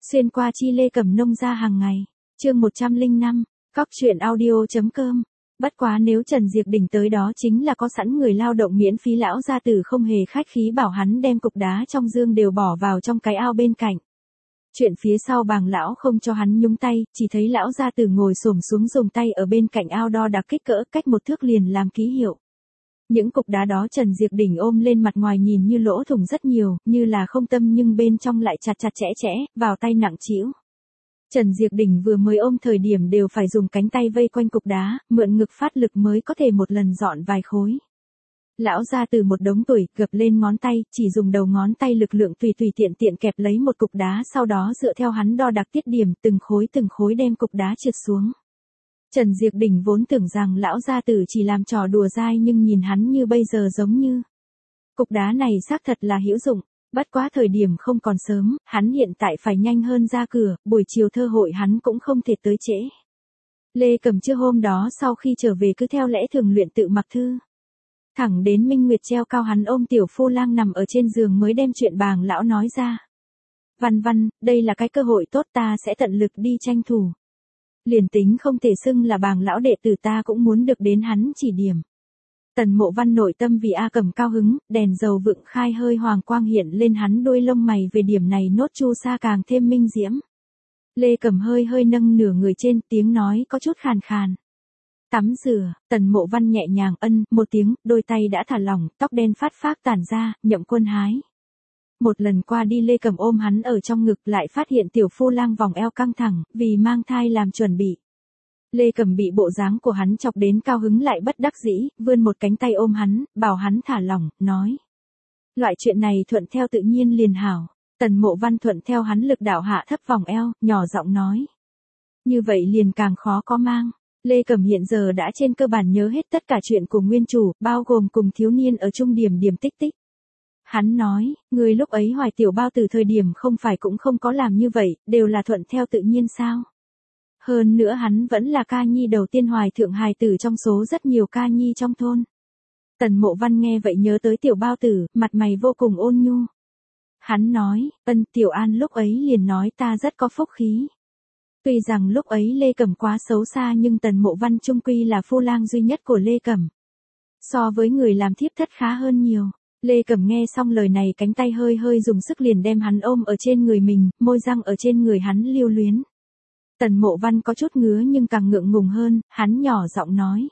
Xuyên qua chi Lê Cẩm nông ra hàng ngày. Chương 105, Cóc truyện audio.com. Bất quá nếu Trần Diệp Đình tới đó chính là có sẵn người lao động miễn phí, lão gia tử không hề khách khí bảo hắn đem cục đá trong dương đều bỏ vào trong cái ao bên cạnh. Chuyện phía sau Bàng lão không cho hắn nhúng tay, chỉ thấy lão gia tử ngồi xổm xuống dùng tay ở bên cạnh ao đo đạc kích cỡ, cách 1 thước liền làm ký hiệu. Những cục đá đó Trần Diệp Đình ôm lên, mặt ngoài nhìn như lỗ thủng rất nhiều, như là không tâm nhưng bên trong lại chặt chặt chẽ chẽ, vào tay nặng trĩu. Trần Diệp Đình vừa mới ôm thời điểm đều phải dùng cánh tay vây quanh cục đá, mượn ngực phát lực mới có thể một lần dọn vài khối. Lão ra từ một đống tuổi, gập lên ngón tay, chỉ dùng đầu ngón tay lực lượng tùy tiện tiện kẹp lấy một cục đá, sau đó dựa theo hắn đo đạc tiết điểm, từng khối đem cục đá trượt xuống. Trần Diệp Đình vốn tưởng rằng lão gia tử chỉ làm trò đùa dai, nhưng nhìn hắn như bây giờ giống như cục đá này xác thật là hữu dụng. Bất quá thời điểm không còn sớm, hắn hiện tại phải nhanh hơn ra cửa, buổi chiều thơ hội hắn cũng không thể tới trễ. Lê Cẩm trưa hôm đó sau khi trở về cứ theo lẽ thường luyện tự mặc thư. Thẳng đến minh nguyệt treo cao hắn ôm tiểu phu lang nằm ở trên giường mới đem chuyện Bàng lão nói ra. Văn Văn, đây là cái cơ hội tốt, ta sẽ tận lực đi tranh thủ. Liền tính không thể xưng là Bàng lão đệ tử, ta cũng muốn được đến hắn chỉ điểm. Tần Mộ Văn nội tâm vì A Cẩm cao hứng, đèn dầu vựng khai hơi hoàng quang hiện lên hắn đôi lông mày, về điểm này nốt chu sa càng thêm minh diễm. Lê Cẩm hơi nâng nửa người trên, tiếng nói có chút khàn khàn. Tắm rửa, Tần Mộ Văn nhẹ nhàng ân một tiếng, đôi tay đã thả lỏng, tóc đen phát phác tản ra, Nhậm Quân hái. Một lần qua đi Lê Cẩm ôm hắn ở trong ngực, lại phát hiện tiểu phu lang vòng eo căng thẳng, vì mang thai làm chuẩn bị. Lê Cẩm bị bộ dáng của hắn chọc đến cao hứng lại bất đắc dĩ, vươn một cánh tay ôm hắn, bảo hắn thả lỏng, nói. Loại chuyện này thuận theo tự nhiên liền hảo. Tần Mộ Văn thuận theo hắn lực đạo hạ thấp vòng eo, nhỏ giọng nói. Như vậy liền càng khó có mang. Lê Cẩm hiện giờ đã trên cơ bản nhớ hết tất cả chuyện của nguyên chủ, bao gồm cùng thiếu niên ở chung điểm tích tích. Hắn nói, người lúc ấy hoài tiểu bao từ thời điểm không phải cũng không có làm như vậy, đều là thuận theo tự nhiên sao? Hơn nữa hắn vẫn là ca nhi đầu tiên hoài thượng hài tử trong số rất nhiều ca nhi trong thôn. Tần Mộ Văn nghe vậy nhớ tới tiểu bao tử, mặt mày vô cùng ôn nhu. Hắn nói, tiểu An lúc ấy liền nói ta rất có phúc khí. Tuy rằng lúc ấy Lê Cẩm quá xấu xa, nhưng Tần Mộ Văn chung quy là phu lang duy nhất của Lê Cẩm. So với người làm thiếp thất khá hơn nhiều. Lê Cẩm nghe xong lời này, cánh tay hơi dùng sức liền đem hắn ôm ở trên người mình, môi răng ở trên người hắn lưu luyến. Tần Mộ Văn có chút ngứa nhưng càng ngượng ngùng hơn, hắn nhỏ giọng nói.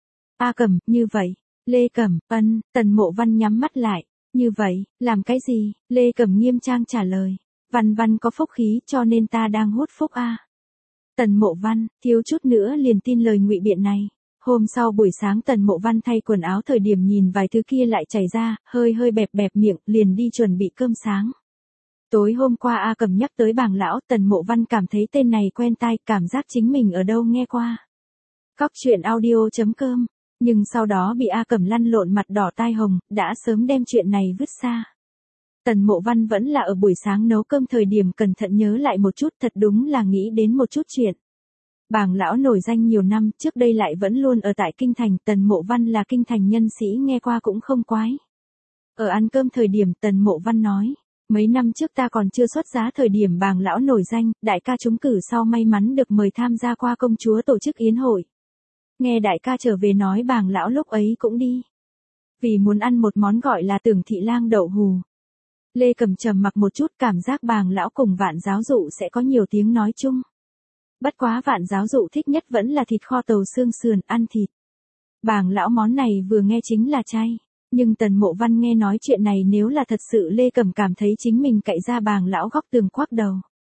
A Cẩm, như vậy. Lê Cẩm, Tần Mộ Văn nhắm mắt lại. Như vậy, làm cái gì? Lê Cẩm nghiêm trang trả lời. Văn có phúc khí cho nên ta đang hút phúc a. Tần Mộ Văn, thiếu chút nữa liền tin lời ngụy biện này. Hôm sau buổi sáng Tần Mộ Văn thay quần áo thời điểm nhìn vài thứ kia lại chảy ra, hơi bẹp miệng, liền đi chuẩn bị cơm sáng. Tối hôm qua A Cẩm nhắc tới Bàng lão, Tần Mộ Văn cảm thấy tên này quen tai, cảm giác chính mình ở đâu nghe qua. Cóc truyện audio.com, nhưng sau đó bị A Cẩm lăn lộn mặt đỏ tai hồng, đã sớm đem chuyện này vứt xa. Tần Mộ Văn vẫn là ở buổi sáng nấu cơm thời điểm cẩn thận nhớ lại một chút, thật đúng là nghĩ đến một chút chuyện. Bàng lão nổi danh nhiều năm, trước đây lại vẫn luôn ở tại Kinh Thành, Tần Mộ Văn là Kinh Thành nhân sĩ nghe qua cũng không quái. Ở ăn cơm thời điểm Tần Mộ Văn nói, mấy năm trước ta còn chưa xuất giá thời điểm Bàng lão nổi danh, đại ca trúng cử sau may mắn được mời tham gia qua công chúa tổ chức yến hội. Nghe đại ca trở về nói Bàng lão lúc ấy cũng đi. Vì muốn ăn một món gọi là Tưởng thị lang đậu hù. Lê Cẩm trầm mặc một chút, cảm giác Bàng lão cùng Vạn giáo dụ sẽ có nhiều tiếng nói chung. Bất quá Vạn giáo dụ thích nhất vẫn là thịt kho tàu xương sườn, ăn thịt. Bàng lão món này vừa nghe chính là chay. Nhưng Tần Mộ Văn nghe nói chuyện này nếu là thật sự, Lê Cẩm cảm thấy chính mình cậy ra Bàng lão góc tường quắc đầu.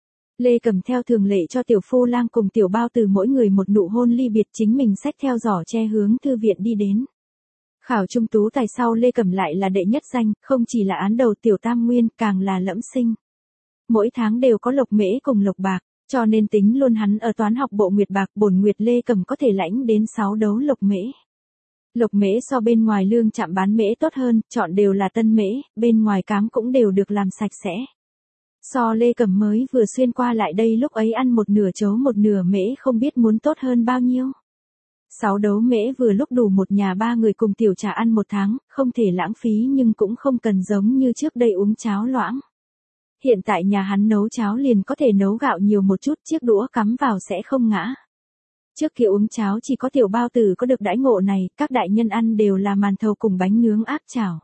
Lê Cẩm theo thường lệ cho tiểu phu lang cùng tiểu bao từ mỗi người một nụ hôn ly biệt, chính mình xách theo giỏ tre hướng thư viện đi đến. Khảo trung tú tài sau Lê Cẩm lại là đệ nhất danh, không chỉ là án đầu tiểu tam nguyên, càng là lẫm sinh. Mỗi tháng đều có lộc mễ cùng lộc bạc, cho nên tính luôn hắn ở toán học bộ nguyệt bạc bổn nguyệt Lê Cẩm có thể lãnh đến 6 đấu lộc mễ. Lộc mễ so bên ngoài lương trạm bán mễ tốt hơn, chọn đều là tân mễ, bên ngoài cám cũng đều được làm sạch sẽ. So Lê Cẩm mới vừa xuyên qua lại đây lúc ấy ăn một nửa chấu một nửa mễ không biết muốn tốt hơn bao nhiêu. 6 đấu mễ vừa lúc đủ một nhà 3 người cùng tiểu trà ăn 1 tháng, không thể lãng phí nhưng cũng không cần giống như trước đây uống cháo loãng. Hiện tại nhà hắn nấu cháo liền có thể nấu gạo nhiều một chút, chiếc đũa cắm vào sẽ không ngã. Trước kia uống cháo chỉ có tiểu bao tử có được đãi ngộ này, các đại nhân ăn đều là màn thầu cùng bánh nướng áp chảo.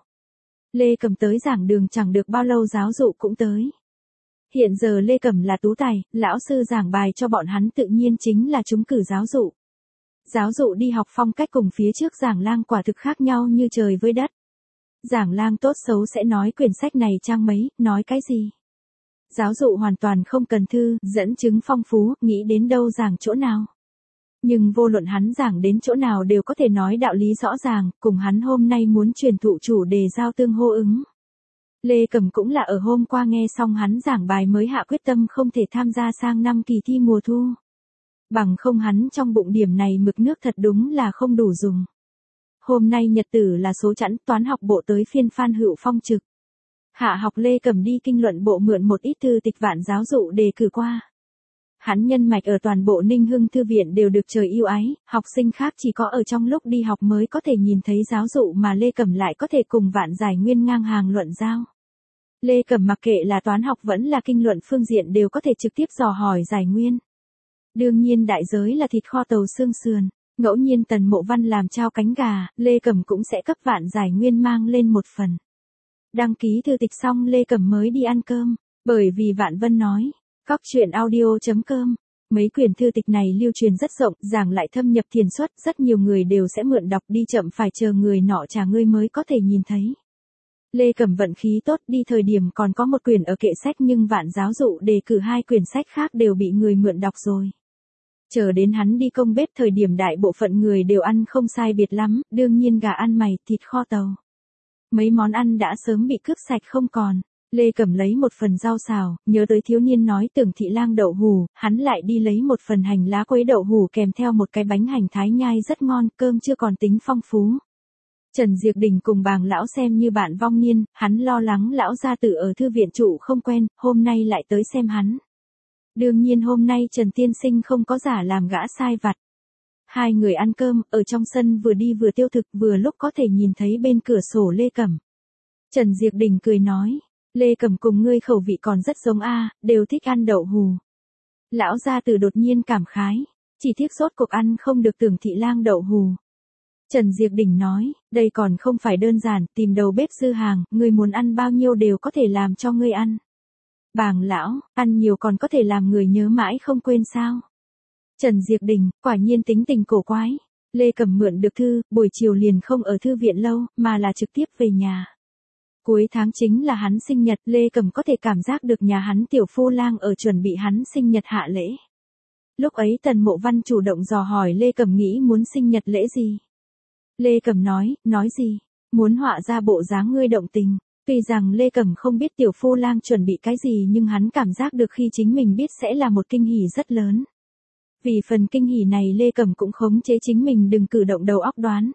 Lê Cẩm tới giảng đường chẳng được bao lâu giáo dụ cũng tới. Hiện giờ Lê Cẩm là tú tài, lão sư giảng bài cho bọn hắn tự nhiên chính là trúng cử giáo dụ. Giáo dụ đi học phong cách cùng phía trước giảng lang quả thực khác nhau như trời với đất. Giảng lang tốt xấu sẽ nói quyển sách này trang mấy, nói cái gì. Giáo dụ hoàn toàn không cần thư, dẫn chứng phong phú, nghĩ đến đâu giảng chỗ nào. Nhưng vô luận hắn giảng đến chỗ nào đều có thể nói đạo lý rõ ràng, cùng hắn hôm nay muốn truyền thụ chủ đề giao tương hô ứng. Lê Cẩm cũng là ở hôm qua nghe xong hắn giảng bài mới hạ quyết tâm không thể tham gia sang năm kỳ thi mùa thu. Bằng không hắn trong bụng điểm này mực nước thật đúng là không đủ dùng. Hôm nay nhật tử là số chẵn, toán học bộ tới phiên Phan Hữu Phong trực. Hạ học Lê Cẩm đi kinh luận bộ mượn một ít thư tịch vạn giáo dụ đề cử qua. Hắn nhân mạch ở toàn bộ Ninh Hưng thư viện đều được trời yêu ái, học sinh khác chỉ có ở trong lúc đi học mới có thể nhìn thấy giáo dụ mà Lê Cẩm lại có thể cùng Vạn Giải Nguyên ngang hàng luận giao. Lê Cẩm mặc kệ là toán học vẫn là kinh luận phương diện đều có thể trực tiếp dò hỏi Giải Nguyên. Đương nhiên đại giới là thịt kho tàu xương sườn, ngẫu nhiên Tần Mộ Văn làm trao cánh gà, Lê Cẩm cũng sẽ cấp Vạn Giải Nguyên mang lên một phần. Đăng ký thư tịch xong Lê Cẩm mới đi ăn cơm, bởi vì Vạn Vân nói. Cóc truyện audio.com. Mấy quyển thư tịch này lưu truyền rất rộng, giảng lại thâm nhập thiền xuất, rất nhiều người đều sẽ mượn đọc, đi chậm phải chờ người nọ trả ngươi mới có thể nhìn thấy. Lê Cẩm vận khí tốt, đi thời điểm còn có một quyển ở kệ sách nhưng Vạn giáo dụ đề cử 2 quyển sách khác đều bị người mượn đọc rồi. Chờ đến hắn đi công bếp thời điểm đại bộ phận người đều ăn không sai biệt lắm, đương nhiên gà ăn mày, thịt kho tàu. Mấy món ăn đã sớm bị cướp sạch không còn. Lê Cẩm lấy một phần rau xào, nhớ tới thiếu niên nói tưởng thị lang đậu hù, hắn lại đi lấy một phần hành lá quấy đậu hù kèm theo một cái bánh hành thái nhai rất ngon, cơm chưa còn tính phong phú. Trần Diệp Đình cùng Bàng lão xem như bạn vong niên, hắn lo lắng lão gia tử ở thư viện trụ không quen, hôm nay lại tới xem hắn. Đương nhiên hôm nay Trần Tiên Sinh không có giả làm gã sai vặt. 2 người ăn cơm, ở trong sân vừa đi vừa tiêu thực, vừa lúc có thể nhìn thấy bên cửa sổ Lê Cẩm. Trần Diệp Đình cười nói. Lê Cẩm cùng ngươi khẩu vị còn rất giống a, đều thích ăn đậu hù. Lão gia tử đột nhiên cảm khái, chỉ tiếc rốt cuộc ăn không được tưởng thị lang đậu hù. Trần Diệp Đình nói, đây còn không phải đơn giản, tìm đầu bếp dư hàng, ngươi muốn ăn bao nhiêu đều có thể làm cho ngươi ăn. Bàng lão, ăn nhiều còn có thể làm người nhớ mãi không quên sao. Trần Diệp Đình, quả nhiên tính tình cổ quái. Lê Cẩm mượn được thư, buổi chiều liền không ở thư viện lâu, mà là trực tiếp về nhà. Cuối tháng chính là hắn sinh nhật, Lê Cẩm có thể cảm giác được nhà hắn tiểu phu lang ở chuẩn bị hắn sinh nhật hạ lễ. Lúc ấy Tần Mộ Văn chủ động dò hỏi Lê Cẩm nghĩ muốn sinh nhật lễ gì. Lê Cẩm nói gì, muốn họa ra bộ dáng ngươi động tình. Tuy rằng Lê Cẩm không biết tiểu phu lang chuẩn bị cái gì nhưng hắn cảm giác được khi chính mình biết sẽ là một kinh hỉ rất lớn. Vì phần kinh hỉ này Lê Cẩm cũng khống chế chính mình đừng cử động đầu óc đoán.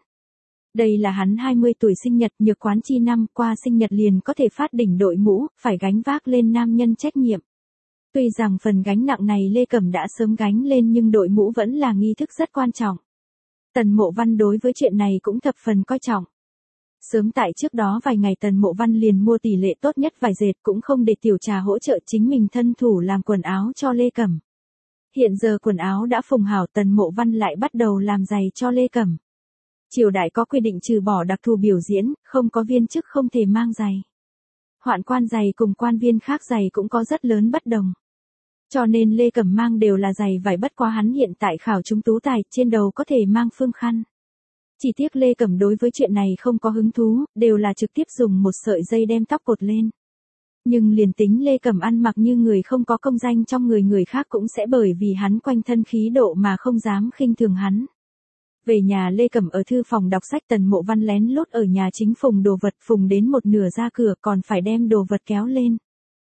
Đây là hắn 20 tuổi sinh nhật, nhược quán chi năm qua sinh nhật liền có thể phát đỉnh đội mũ, phải gánh vác lên nam nhân trách nhiệm. Tuy rằng phần gánh nặng này Lê Cẩm đã sớm gánh lên nhưng đội mũ vẫn là nghi thức rất quan trọng. Tần Mộ Văn đối với chuyện này cũng thập phần coi trọng. Sớm tại trước đó vài ngày Tần Mộ Văn liền mua tỷ lệ tốt nhất vải dệt cũng không để tiểu trà hỗ trợ chính mình thân thủ làm quần áo cho Lê Cẩm. Hiện giờ quần áo đã phùng hảo Tần Mộ Văn lại bắt đầu làm giày cho Lê Cẩm. Triều đại có quy định trừ bỏ đặc thù biểu diễn, không có viên chức không thể mang giày. Hoạn quan giày cùng quan viên khác giày cũng có rất lớn bất đồng. Cho nên Lê Cẩm mang đều là giày vải bất quá hắn hiện tại khảo chúng tú tài, trên đầu có thể mang phương khăn. Chỉ tiếc Lê Cẩm đối với chuyện này không có hứng thú, đều là trực tiếp dùng một sợi dây đem tóc cột lên. Nhưng liền tính Lê Cẩm ăn mặc như người không có công danh trong người khác cũng sẽ bởi vì hắn quanh thân khí độ mà không dám khinh thường hắn. Về nhà Lê Cẩm ở thư phòng đọc sách Tần Mộ Văn lén lút ở nhà chính phùng đồ vật phùng đến một nửa ra cửa còn phải đem đồ vật kéo lên.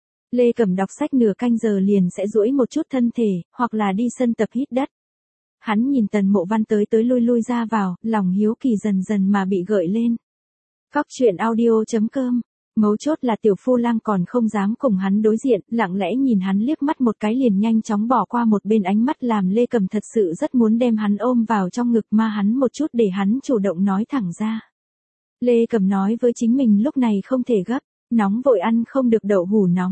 Lê Cẩm đọc sách nửa canh giờ liền sẽ duỗi một chút thân thể, hoặc là đi sân tập hít đất. Hắn nhìn Tần Mộ Văn tới lui ra vào, lòng hiếu kỳ dần dần mà bị gợi lên. Cóc truyện audio.com. Mấu chốt là tiểu phu lang còn không dám cùng hắn đối diện, lặng lẽ nhìn hắn liếc mắt một cái liền nhanh chóng bỏ qua một bên ánh mắt làm Lê Cẩm thật sự rất muốn đem hắn ôm vào trong ngực ma hắn một chút để hắn chủ động nói thẳng ra. Lê Cẩm nói với chính mình lúc này không thể gấp, nóng vội ăn không được đậu hủ nóng.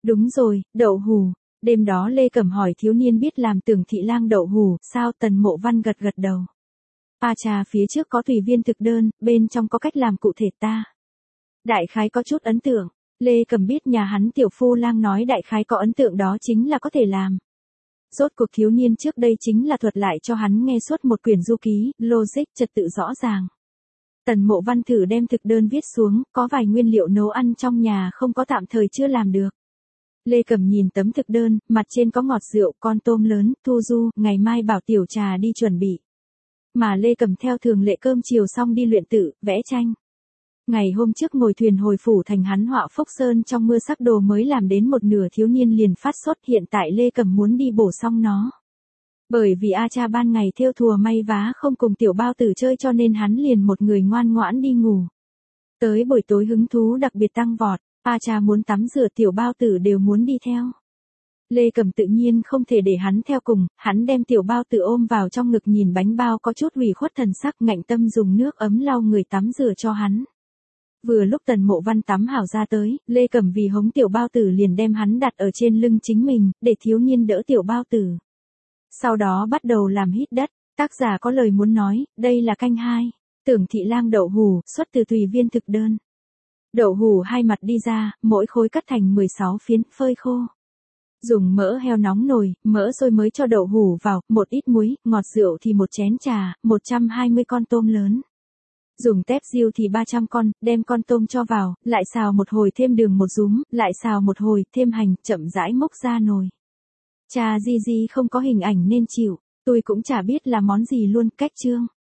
Đúng rồi, đậu hù. Đêm đó Lê Cẩm hỏi thiếu niên biết làm Tưởng thị lang đậu hù, sao? Tần Mộ Văn gật gật đầu. À trà, phía trước có tùy viên thực đơn, bên trong có cách làm cụ thể ta. Đại khái có chút ấn tượng. Lê Cẩm biết nhà hắn tiểu phu lang nói đại khái có ấn tượng đó chính là có thể làm. Rốt cuộc thiếu niên trước đây chính là thuật lại cho hắn nghe suốt một quyển du ký, logic trật tự rõ ràng. Tần Mộ Văn thử đem thực đơn viết xuống, có vài nguyên liệu nấu ăn trong nhà không có tạm thời chưa làm được. Lê Cẩm nhìn tấm thực đơn, mặt trên có ngọt rượu, con tôm lớn, thu du, ngày mai bảo tiểu trà đi chuẩn bị. Mà Lê Cẩm theo thường lệ cơm chiều xong đi luyện tự, vẽ tranh. Ngày hôm trước ngồi thuyền hồi phủ thành hắn họa Phúc Sơn trong mưa sắc đồ mới làm đến một nửa thiếu niên liền phát sốt, hiện tại Lê Cẩm muốn đi bổ xong nó. Bởi vì A cha ban ngày thêu thùa may vá không cùng tiểu bao tử chơi cho nên hắn liền một người ngoan ngoãn đi ngủ. Tới buổi tối hứng thú đặc biệt tăng vọt, A cha muốn tắm rửa tiểu bao tử đều muốn đi theo. Lê Cẩm tự nhiên không thể để hắn theo cùng, hắn đem tiểu bao tử ôm vào trong ngực nhìn bánh bao có chút ủy khuất thần sắc, ngạnh tâm dùng nước ấm lau người tắm rửa cho hắn. Vừa lúc Tần Mộ Văn tắm hảo ra tới, Lê Cẩm vì hống tiểu bao tử liền đem hắn đặt ở trên lưng chính mình, để thiếu niên đỡ tiểu bao tử. Sau đó bắt đầu làm hít đất, tác giả có lời muốn nói, đây là canh 2, Tưởng thị lang đậu hù, xuất từ tùy viên thực đơn. Đậu hù hai mặt đi ra, mỗi khối cắt thành 16 phiến, phơi khô. Dùng mỡ heo nóng nồi, mỡ sôi mới cho đậu hù vào, một ít muối, ngọt rượu thì một chén trà, 120 con tôm lớn. Dùng tép riêu thì 300 con, đem con tôm cho vào, lại xào một hồi thêm đường một rúm, lại xào một hồi, thêm hành, chậm rãi múc ra nồi. Cha Di Di không có hình ảnh nên chịu, tôi cũng chả biết là món gì luôn, cách chương.